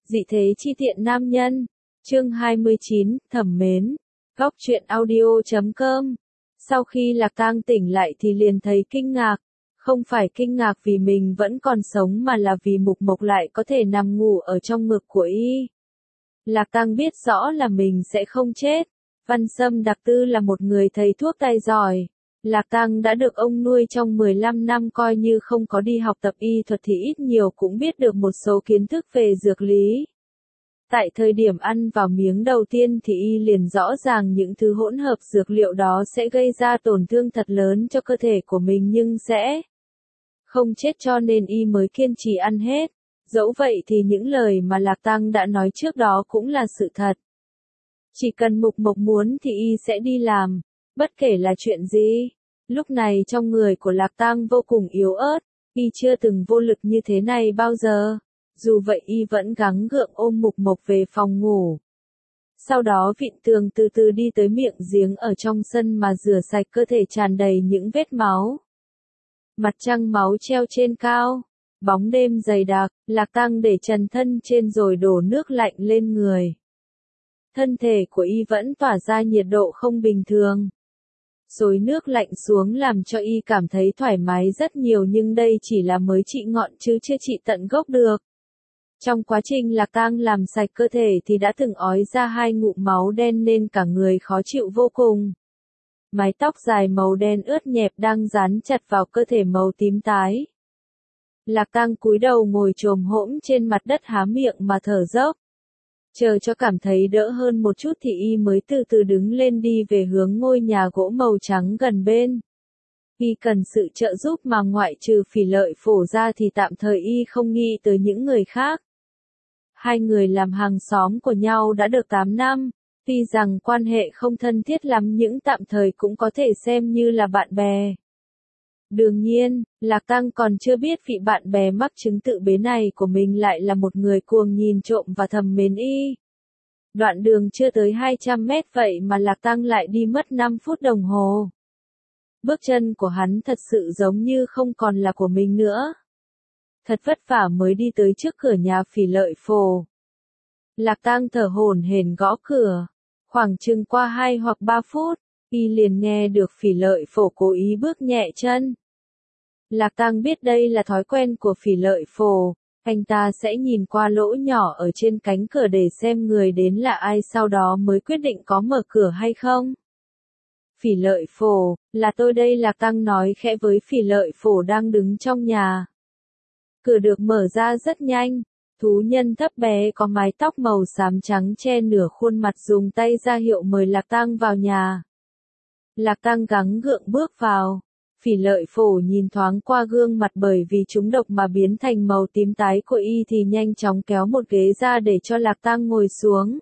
Dị thế chi tiện nam nhân. Chương 29, thẩm mến. Góc truyện audio.com. Sau khi Lạc Tang tỉnh lại thì liền thấy kinh ngạc. Không phải kinh ngạc vì mình vẫn còn sống mà là vì Mục Mộc lại có thể nằm ngủ ở trong ngực của y. Lạc Tang biết rõ là mình sẽ không chết. Văn Sâm Đặc Tư là một người thầy thuốc tài giỏi. Lạc Tang đã được ông nuôi trong 15 năm, coi như không có đi học tập y thuật thì ít nhiều cũng biết được một số kiến thức về dược lý. Tại thời điểm ăn vào miếng đầu tiên thì y liền rõ ràng những thứ hỗn hợp dược liệu đó sẽ gây ra tổn thương thật lớn cho cơ thể của mình nhưng sẽ không chết, cho nên y mới kiên trì ăn hết. Dẫu vậy thì những lời mà Lạc Tang đã nói trước đó cũng là sự thật. Chỉ cần Mục Mộc muốn thì y sẽ đi làm, bất kể là chuyện gì. Lúc này trong người của Lạc Tang vô cùng yếu ớt, y chưa từng vô lực như thế này bao giờ. Dù vậy y vẫn gắng gượng ôm Mục Mộc về phòng ngủ. Sau đó vịn tường từ từ đi tới miệng giếng ở trong sân mà rửa sạch cơ thể tràn đầy những vết máu. Mặt trăng máu treo trên cao, bóng đêm dày đặc, Lạc Tang để trần thân trên rồi đổ nước lạnh lên người. Thân thể của y vẫn tỏa ra nhiệt độ không bình thường. Xối nước lạnh xuống làm cho y cảm thấy thoải mái rất nhiều, nhưng đây chỉ là mới trị ngọn chứ chưa trị tận gốc được. Trong quá trình Lạc Tang làm sạch cơ thể thì đã từng ói ra 2 ngụm máu đen nên cả người khó chịu vô cùng. Mái tóc dài màu đen ướt nhẹp đang dán chặt vào cơ thể màu tím tái. Lạc Tang cúi đầu ngồi chồm hổm trên mặt đất há miệng mà thở dốc. Chờ cho cảm thấy đỡ hơn một chút thì y mới từ từ đứng lên đi về hướng ngôi nhà gỗ màu trắng gần bên. Y cần sự trợ giúp mà ngoại trừ Phỉ Lợi Phổ ra thì tạm thời y không nghĩ tới những người khác. Hai người làm hàng xóm của nhau đã được 8 năm, tuy rằng quan hệ không thân thiết lắm nhưng tạm thời cũng có thể xem như là bạn bè. Đương nhiên, Lạc Tang còn chưa biết vị bạn bè mắc chứng tự bế này của mình lại là một người cuồng nhìn trộm và thầm mến y. Đoạn đường chưa tới 200 mét vậy mà Lạc Tang lại đi mất 5 phút đồng hồ. Bước chân của hắn thật sự giống như không còn là của mình nữa. Thật vất vả mới đi tới trước cửa nhà Phỉ Lợi Phổ. Lạc Tang thở hổn hển gõ cửa. Khoảng chừng qua 2 hoặc 3 phút, y liền nghe được Phỉ Lợi Phổ cố ý bước nhẹ chân. Lạc Tang biết đây là thói quen của Phỉ Lợi Phổ, anh ta sẽ nhìn qua lỗ nhỏ ở trên cánh cửa để xem người đến là ai, sau đó mới quyết định có mở cửa hay không. Phỉ Lợi Phổ, là tôi đây, Lạc Tang nói khẽ với Phỉ Lợi Phổ đang đứng trong nhà. Cửa được mở ra rất nhanh, thú nhân thấp bé có mái tóc màu xám trắng che nửa khuôn mặt dùng tay ra hiệu mời Lạc Tang vào nhà. Lạc Tang gắng gượng bước vào. Phỉ Lợi Phổ nhìn thoáng qua gương mặt bởi vì trúng độc mà biến thành màu tím tái của y thì nhanh chóng kéo một ghế ra để cho Lạc Tang ngồi xuống.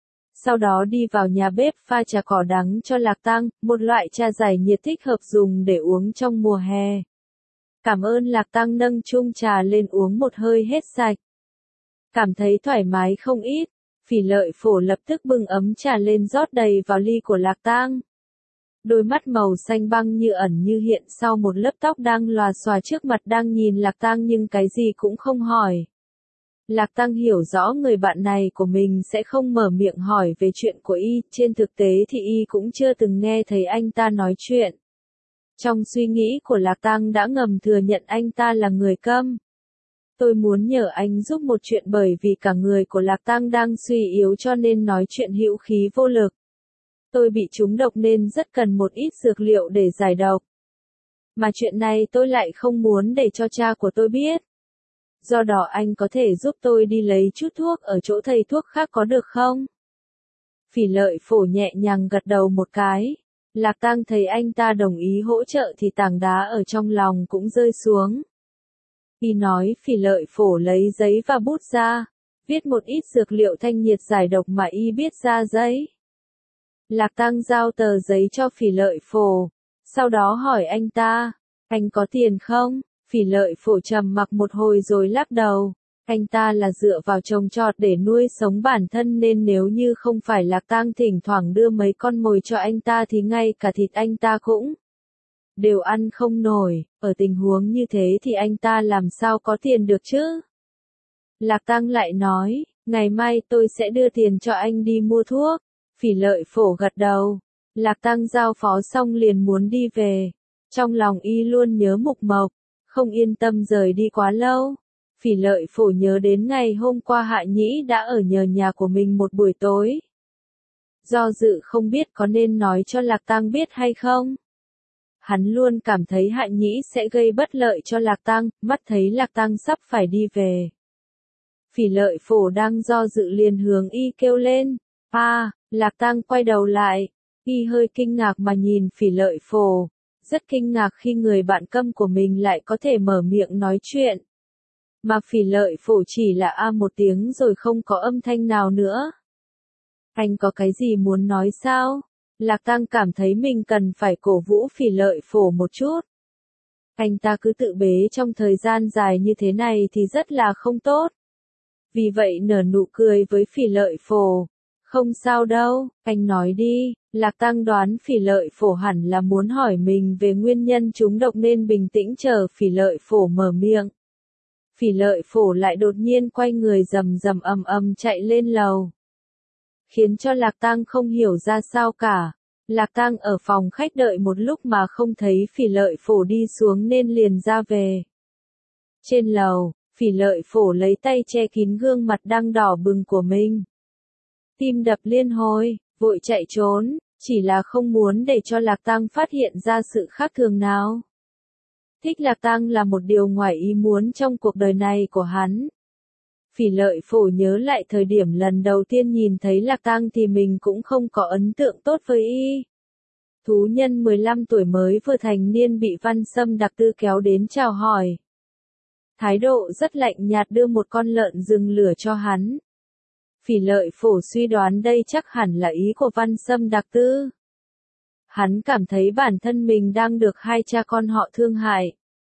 Sau đó đi vào nhà bếp pha trà cỏ đắng cho Lạc Tang, một loại trà giải nhiệt thích hợp dùng để uống trong mùa hè. Cảm ơn. Lạc Tang nâng chung trà lên uống một hơi hết sạch. Cảm thấy thoải mái không ít, Phỉ Lợi Phổ lập tức bưng ấm trà lên rót đầy vào ly của Lạc Tang. Đôi mắt màu xanh băng như ẩn như hiện sau một lớp tóc đang lòa xòa trước mặt đang nhìn Lạc Tang nhưng cái gì cũng không hỏi. Lạc Tang hiểu rõ người bạn này của mình sẽ không mở miệng hỏi về chuyện của y, trên thực tế thì y cũng chưa từng nghe thấy anh ta nói chuyện. Trong suy nghĩ của Lạc Tang đã ngầm thừa nhận anh ta là người câm. Tôi muốn nhờ anh giúp một chuyện bởi vì cả người của Lạc Tang đang suy yếu cho nên nói chuyện hữu khí vô lực. Tôi bị trúng độc nên rất cần một ít dược liệu để giải độc. Mà chuyện này tôi lại không muốn để cho cha của tôi biết. Do đó anh có thể giúp tôi đi lấy chút thuốc ở chỗ thầy thuốc khác có được không? Phỉ Lợi Phổ nhẹ nhàng gật đầu một cái. Lạc Tang thấy anh ta đồng ý hỗ trợ thì tảng đá ở trong lòng cũng rơi xuống. Y nói Phỉ Lợi Phổ lấy giấy và bút ra, viết một ít dược liệu thanh nhiệt giải độc mà y biết ra giấy. Lạc Tang giao tờ giấy cho Phỉ Lợi Phổ, sau đó hỏi anh ta, anh có tiền không? Phỉ Lợi Phổ trầm mặc một hồi rồi lắc đầu, anh ta là dựa vào trồng trọt để nuôi sống bản thân nên nếu như không phải Lạc Tang thỉnh thoảng đưa mấy con mồi cho anh ta thì ngay cả thịt anh ta cũng đều ăn không nổi, ở tình huống như thế thì anh ta làm sao có tiền được chứ? Lạc Tang lại nói, Ngày mai tôi sẽ đưa tiền cho anh đi mua thuốc. Phỉ Lợi Phổ gật đầu. Lạc Tăng giao phó xong liền muốn đi về. Trong lòng y luôn nhớ Mục Mộc, không yên tâm rời đi quá lâu. Phỉ Lợi Phổ nhớ đến ngày hôm qua Hạ Nhĩ đã ở nhờ nhà của mình một buổi tối. Do dự không biết có nên nói cho Lạc Tăng biết hay không. Hắn luôn cảm thấy Hạ Nhĩ sẽ gây bất lợi cho Lạc Tăng, mắt thấy Lạc Tăng sắp phải đi về. Phỉ Lợi Phổ đang do dự liền hướng y kêu lên. Lạc Tăng quay đầu lại. Y hơi kinh ngạc mà nhìn Phỉ Lợi Phổ. Rất kinh ngạc khi người bạn câm của mình lại có thể mở miệng nói chuyện. Mà Phỉ Lợi Phổ chỉ là một tiếng rồi không có âm thanh nào nữa. Anh có cái gì muốn nói sao? Lạc Tăng cảm thấy mình cần phải cổ vũ Phỉ Lợi Phổ một chút. Anh ta cứ tự bế trong thời gian dài như thế này thì rất là không tốt. Vì vậy nở nụ cười với Phỉ Lợi Phổ. Không sao đâu, anh nói đi. Lạc Tăng đoán Phỉ Lợi Phổ hẳn là muốn hỏi mình về nguyên nhân trúng độc nên bình tĩnh chờ Phỉ Lợi Phổ mở miệng. Phỉ Lợi Phổ lại đột nhiên quay người rầm rầm chạy lên lầu. Khiến cho Lạc Tăng không hiểu ra sao cả. Lạc Tăng ở phòng khách đợi một lúc mà không thấy Phỉ Lợi Phổ đi xuống nên liền ra về. Trên lầu, Phỉ Lợi Phổ lấy tay che kín gương mặt đang đỏ bừng của mình. Tim đập liên hồi, vội chạy trốn, chỉ là không muốn để cho Lạc Tăng phát hiện ra sự khác thường nào. Thích Lạc Tăng là một điều ngoài ý muốn trong cuộc đời này của hắn. Phỉ Lợi Phổ nhớ lại thời điểm lần đầu tiên nhìn thấy Lạc Tăng thì mình cũng không có ấn tượng tốt với y. Thú nhân 15 tuổi mới vừa thành niên bị Văn Sâm Đặc Tư kéo đến chào hỏi. Thái độ rất lạnh nhạt đưa một con lợn rừng lửa cho hắn. Phỉ Lợi Phổ suy đoán đây chắc hẳn là ý của Văn Sâm Đặc Tư. Hắn cảm thấy bản thân mình đang được hai cha con họ thương hại.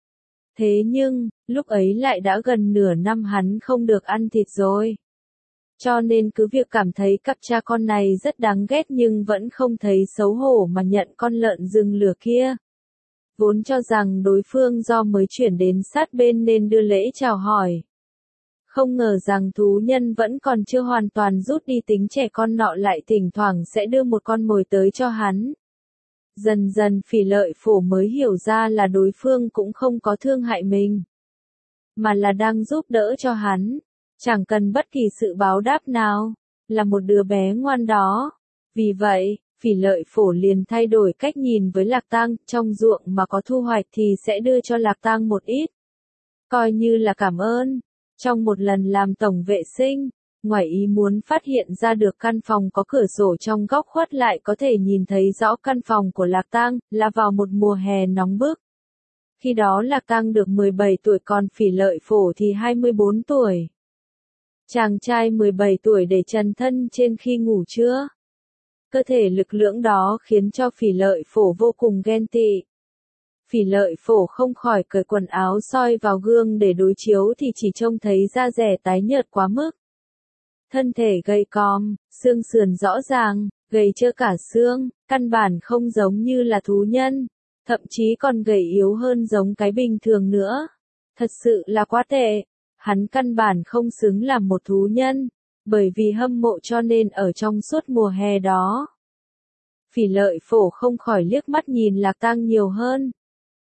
Thế nhưng, lúc ấy lại đã gần nửa năm hắn không được ăn thịt rồi. Cho nên cứ việc cảm thấy cặp cha con này rất đáng ghét nhưng vẫn không thấy xấu hổ mà nhận con lợn rừng lửa kia. Vốn cho rằng đối phương do mới chuyển đến sát bên nên đưa lễ chào hỏi. Không ngờ rằng thú nhân vẫn còn chưa hoàn toàn rút đi tính trẻ con nọ lại thỉnh thoảng sẽ đưa một con mồi tới cho hắn. Dần dần Phỉ Lợi Phổ mới hiểu ra là đối phương cũng không có thương hại mình, mà là đang giúp đỡ cho hắn, chẳng cần bất kỳ sự báo đáp nào, là một đứa bé ngoan đó. Vì vậy, Phỉ Lợi Phổ liền thay đổi cách nhìn với Lạc Tăng, trong ruộng mà có thu hoạch thì sẽ đưa cho Lạc Tăng một ít, coi như là cảm ơn. Trong một lần làm tổng vệ sinh, ngoài ý muốn phát hiện ra được căn phòng có cửa sổ trong góc khuất lại có thể nhìn thấy rõ căn phòng của Lạc Tăng, là vào một mùa hè nóng bức. Khi đó Lạc Tăng được 17 tuổi còn Phỉ Lợi Phổ thì 24 tuổi. Chàng trai 17 tuổi để trần thân trên khi ngủ trưa. Cơ thể lực lưỡng đó khiến cho Phỉ Lợi Phổ vô cùng ghen tị. Phỉ Lợi Phổ không khỏi cởi quần áo soi vào gương để đối chiếu thì chỉ trông thấy da dẻ tái nhợt quá mức. Thân thể gầy còm, xương sườn rõ ràng, gầy trơ cả xương, căn bản không giống như là thú nhân, thậm chí còn gầy yếu hơn giống cái bình thường nữa. Thật sự là quá tệ, hắn căn bản không xứng làm một thú nhân, bởi vì hâm mộ cho nên ở trong suốt mùa hè đó. Phỉ Lợi Phổ không khỏi liếc mắt nhìn Lạc Tăng nhiều hơn.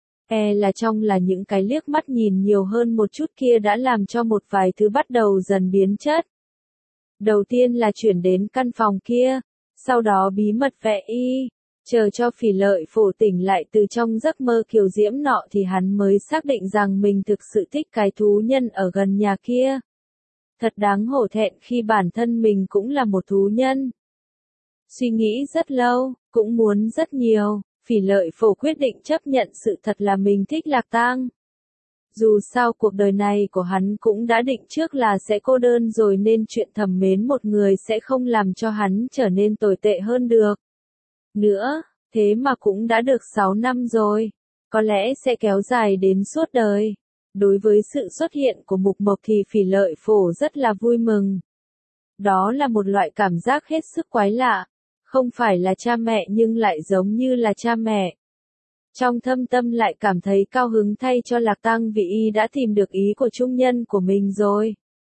Là những cái liếc mắt nhìn nhiều hơn một chút kia đã làm cho một vài thứ bắt đầu dần biến chất. Đầu tiên là chuyển đến căn phòng kia, sau đó bí mật vẽ y, chờ cho Phỉ Lợi Phổ tỉnh lại từ trong giấc mơ kiều diễm nọ thì hắn mới xác định rằng mình thực sự thích cái thú nhân ở gần nhà kia. Thật đáng hổ thẹn khi bản thân mình cũng là một thú nhân. Suy nghĩ rất lâu, cũng muốn rất nhiều, Phỉ Lợi Phổ quyết định chấp nhận sự thật là mình thích Lạc Tăng. Dù sao cuộc đời này của hắn cũng đã định trước là sẽ cô đơn rồi nên chuyện thầm mến một người sẽ không làm cho hắn trở nên tồi tệ hơn được. Nữa, thế mà cũng đã được 6 năm rồi, có lẽ sẽ kéo dài đến suốt đời. Đối với sự xuất hiện của Mục Mộc thì Phỉ Lợi Phổ rất là vui mừng. Đó là một loại cảm giác hết sức quái lạ, không phải là cha mẹ nhưng lại giống như là cha mẹ. Trong thâm tâm lại cảm thấy cao hứng thay cho Lạc Tăng vì y đã tìm được ý của trung nhân của mình rồi.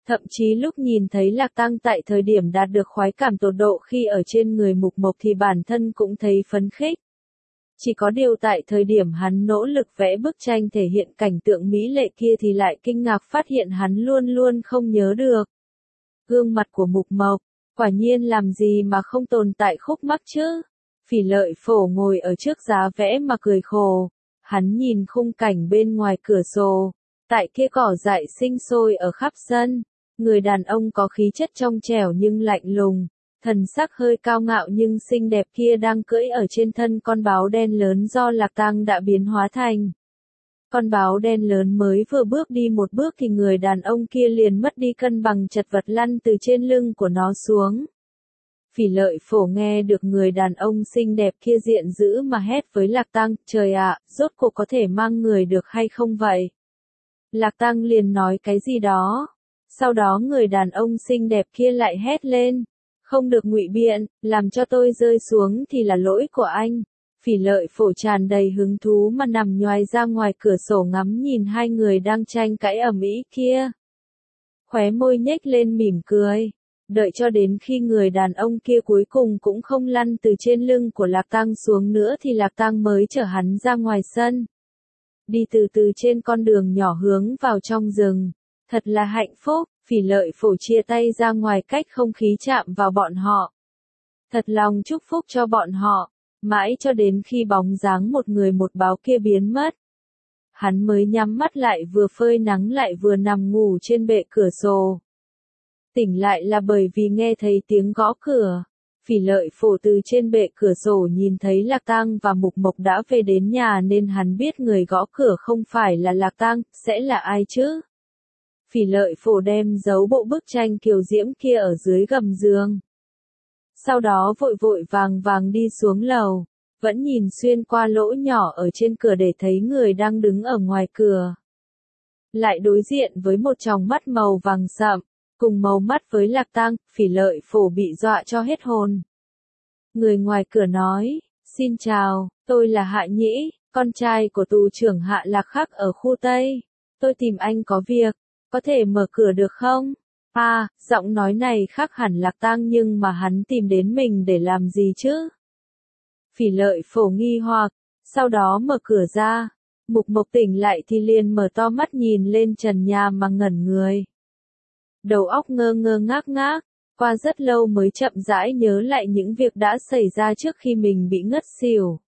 Thậm chí lúc nhìn thấy Lạc Tăng tại thời điểm đạt được khoái cảm tột độ khi ở trên người Mục Mộc thì bản thân cũng thấy phấn khích. Chỉ có điều tại thời điểm hắn nỗ lực vẽ bức tranh thể hiện cảnh tượng mỹ lệ kia thì lại kinh ngạc phát hiện hắn luôn luôn không nhớ được. Gương mặt của Mục Mộc, quả nhiên làm gì mà không tồn tại khúc mắc chứ? Phỉ Lợi Phổ ngồi ở trước giá vẽ mà cười khổ. Hắn nhìn khung cảnh bên ngoài cửa sổ, tại kia cỏ dại sinh sôi ở khắp sân. Người đàn ông có khí chất trong trẻo nhưng lạnh lùng, thần sắc hơi cao ngạo nhưng xinh đẹp kia đang cưỡi ở trên thân con báo đen lớn do Lạc Tăng đã biến hóa thành. Con báo đen lớn mới vừa bước đi một bước thì người đàn ông kia liền mất đi cân bằng chật vật lăn từ trên lưng của nó xuống. Phỉ Lợi Phổ nghe được người đàn ông xinh đẹp kia giận dữ mà hét với Lạc Tăng, trời ạ, rốt cuộc có thể mang người được hay không vậy? Lạc Tăng liền nói cái gì đó. Sau đó người đàn ông xinh đẹp kia lại hét lên, không được ngụy biện, làm cho tôi rơi xuống thì là lỗi của anh. Phỉ Lợi Phổ tràn đầy hứng thú mà nằm nhoài ra ngoài cửa sổ ngắm nhìn hai người đang tranh cãi ầm ĩ kia. Khóe môi nhếch lên mỉm cười. Đợi cho đến khi người đàn ông kia cuối cùng cũng không lăn từ trên lưng của Lạc Tăng xuống nữa thì Lạc Tăng mới chở hắn ra ngoài sân. Đi từ từ trên con đường nhỏ hướng vào trong rừng. Thật là hạnh phúc, Phỉ Lợi Phổ chia tay ra ngoài cách không khí chạm vào bọn họ. Thật lòng chúc phúc cho bọn họ, mãi cho đến khi bóng dáng một người một báo kia biến mất. Hắn mới nhắm mắt lại vừa phơi nắng lại vừa nằm ngủ trên bệ cửa sổ. Tỉnh lại là bởi vì nghe thấy tiếng gõ cửa. Phỉ Lợi Phổ từ trên bệ cửa sổ nhìn thấy Lạc Tăng và Mục Mộc đã về đến nhà nên hắn biết người gõ cửa không phải là Lạc Tăng, sẽ là ai chứ? Phỉ Lợi Phổ đem giấu bộ bức tranh kiều diễm kia ở dưới gầm giường. Sau đó vội vội vàng vàng đi xuống lầu, vẫn nhìn xuyên qua lỗ nhỏ ở trên cửa để thấy người đang đứng ở ngoài cửa. Lại đối diện với một tròng mắt màu vàng sậm, cùng màu mắt với Lạc Tăng, Phỉ Lợi Phổ bị dọa cho hết hồn. Người ngoài cửa nói, xin chào, tôi là Hạ Nhĩ, con trai của tù trưởng Hạ Lạc Khắc ở khu Tây. Tôi tìm anh có việc, có thể mở cửa được không? À, giọng nói này khác hẳn Lạc Tăng nhưng mà hắn tìm đến mình để làm gì chứ? Phỉ Lợi Phổ nghi hoặc, sau đó mở cửa ra. Mục Mộc tỉnh lại thì liền mở to mắt nhìn lên trần nhà mà ngẩn người. Đầu óc ngơ ngơ ngác ngác, qua rất lâu mới chậm rãi nhớ lại những việc đã xảy ra trước khi mình bị ngất xỉu.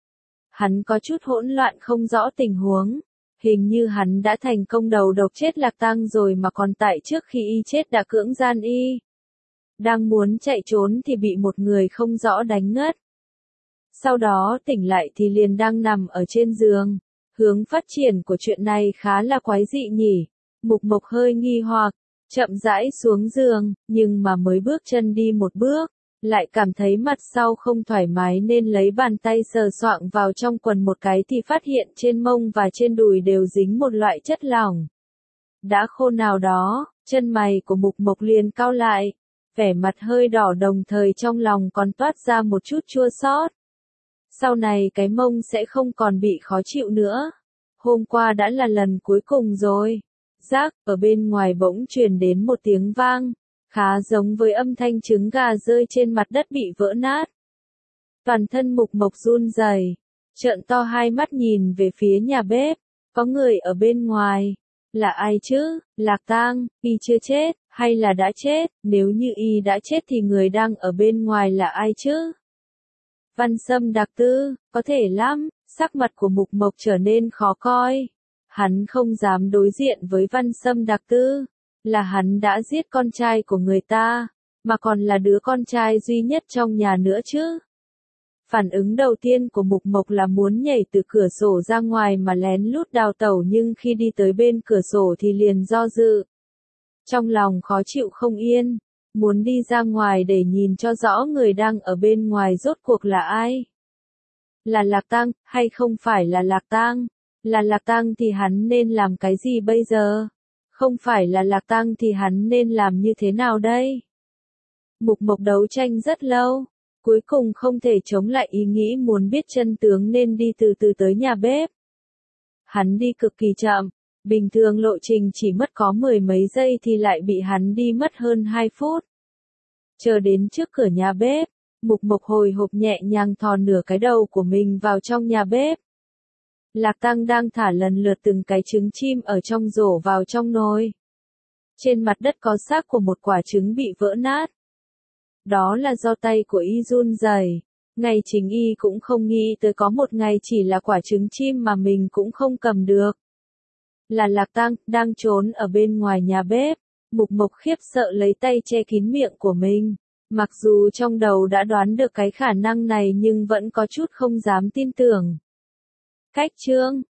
Hắn có chút hỗn loạn không rõ tình huống. Hình như hắn đã thành công đầu độc chết Lạc Tăng rồi mà còn tại trước khi y chết đã cưỡng gian y. Đang muốn chạy trốn thì bị một người không rõ đánh ngất. Sau đó tỉnh lại thì liền đang nằm ở trên giường. Hướng phát triển của chuyện này khá là quái dị nhỉ. Mục Mộc hơi nghi hoặc, chậm rãi xuống giường, nhưng mà mới bước chân đi một bước, lại cảm thấy mặt sau không thoải mái nên lấy bàn tay sờ soạng vào trong quần một cái thì phát hiện trên mông và trên đùi đều dính một loại chất lỏng. Đã khô nào đó, chân mày của Mục Mộc liền cau lại, vẻ mặt hơi đỏ đồng thời trong lòng còn toát ra một chút chua xót. Sau này cái mông sẽ không còn bị khó chịu nữa. Hôm qua đã là lần cuối cùng rồi. Rác, ở bên ngoài bỗng truyền đến một tiếng vang, khá giống với âm thanh trứng gà rơi trên mặt đất bị vỡ nát. Toàn thân Mục Mộc run rẩy, trợn to hai mắt nhìn về phía nhà bếp, có người ở bên ngoài. Là ai chứ? Lạc Tăng, y chưa chết, hay là đã chết? Nếu như y đã chết thì người đang ở bên ngoài là ai chứ? Văn Sâm Đặc Tư, có thể lắm, sắc mặt của Mục Mộc trở nên khó coi. Hắn không dám đối diện với Văn Sâm Đặc Tư, là hắn đã giết con trai của người ta, mà còn là đứa con trai duy nhất trong nhà nữa chứ. Phản ứng đầu tiên của Mục Mộc là muốn nhảy từ cửa sổ ra ngoài mà lén lút đào tẩu nhưng khi đi tới bên cửa sổ thì liền do dự. Trong lòng khó chịu không yên, muốn đi ra ngoài để nhìn cho rõ người đang ở bên ngoài rốt cuộc là ai. Là Lạc Tăng, hay không phải là Lạc Tăng? Là Lạc Tăng thì hắn nên làm cái gì bây giờ? Không phải là Lạc Tăng thì hắn nên làm như thế nào đây? Mục Mộc đấu tranh rất lâu, cuối cùng không thể chống lại ý nghĩ muốn biết chân tướng nên đi từ từ tới nhà bếp. Hắn đi cực kỳ chậm, Bình thường lộ trình chỉ mất có mười mấy giây thì lại bị hắn đi mất hơn 2 phút. Chờ đến trước cửa nhà bếp, Mục Mộc hồi hộp nhẹ nhàng thò nửa cái đầu của mình vào trong nhà bếp. Lạc Tăng đang thả lần lượt từng cái trứng chim ở trong rổ vào trong nồi. Trên mặt đất có xác của một quả trứng bị vỡ nát. Đó là do tay của y run rẩy. Ngay chính y cũng không nghĩ tới có một ngày chỉ là quả trứng chim mà mình cũng không cầm được. Là Lạc Tăng, đang trốn ở bên ngoài nhà bếp. Mục Mộc khiếp sợ lấy tay che kín miệng của mình. Mặc dù trong đầu đã đoán được cái khả năng này nhưng vẫn có chút không dám tin tưởng. Cách chương